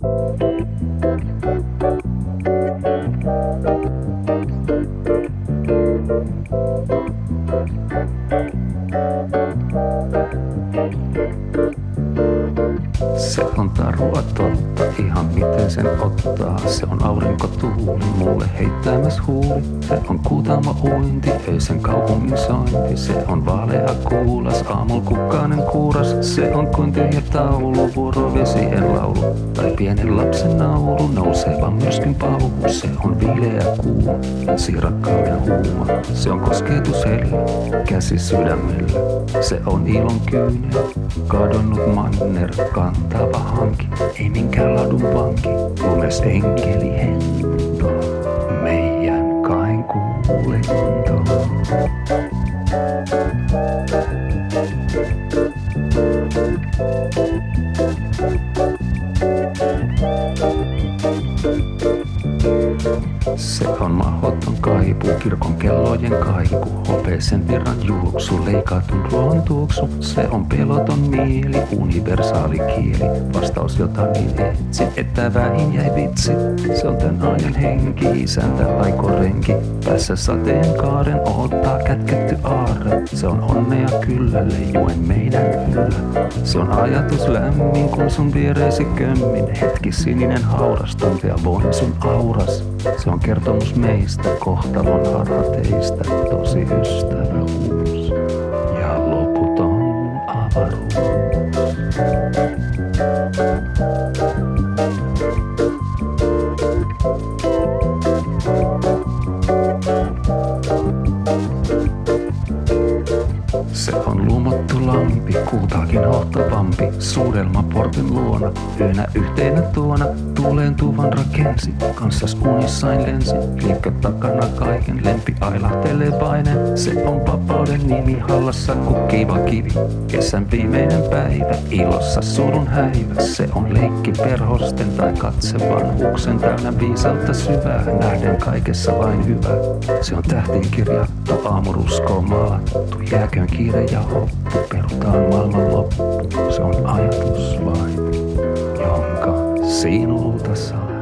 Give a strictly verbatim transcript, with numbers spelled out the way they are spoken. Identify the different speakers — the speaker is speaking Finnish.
Speaker 1: Se on tarua totta, ihan miten sen ottaa. Se on aurinkotuuli, mulle heittämäs huuli. Se on kuutama uinti, ei sen kaupungin sointi. Se on vaalea kuulas, aamul kukkanen kuuras. Se on kuin tyhjä taulu, vuorovesien laulu. Tai pienen lapsen nauru, nouseva myrskyn pauhu. Se on viileä kuuma, ensirakkauden huuma. Se on kosketus helle, käsi sydämellä. Se on ilon kyynel, kadonnut manner, kantava hanki. Ei minkään ladun vanki, lumes enkeli hento. Meidän kain kuulento. Se on mahdoton kaipu, kirkon kellojen kaiku, hopeisen virran juoksu, leikatun ruoan tuoksu. Se on peloton mieli, universaali kieli, vastaus jota niin etsin, että vähin jäi vitsi. Se on tän ajan henki, isäntä aikorenki, päässä sateenkaaren odottaa kätketty aarre. Se on onnea kyllä, leijuen meidän yllä. Se on ajatus lämmin, kun sun viereesi kömmin, hetki sininen hauras, tuntea voin sun auras. Se on kertomus meistä, kohtalon harhateista, tosi ystävähuus ja loputon avaruus. Se on lumottu lampi, kultaakin hohtavampi, suudelmaportin luona, yönä yhtenä tuona, tuuleen tuvan rakensi, kanssas unissain lensin, liikkö takana kaiken, lempi ailahtelevainen. Se on vapauden nimi, hallassa kukkiva kivi, kesän viimeinen päivä, ilossa surun häivä. Se on leikki perhosten tai katse vanhuksen, täynnä viisautta syvää, nähden kaikessa vain hyvää. Se on tähtiin kirjattu, aamuruskoon maalattu, jääköön kiire ja hoppu, perutaan maailman loppu. Se on ajatus vain, jonka sinulta saa.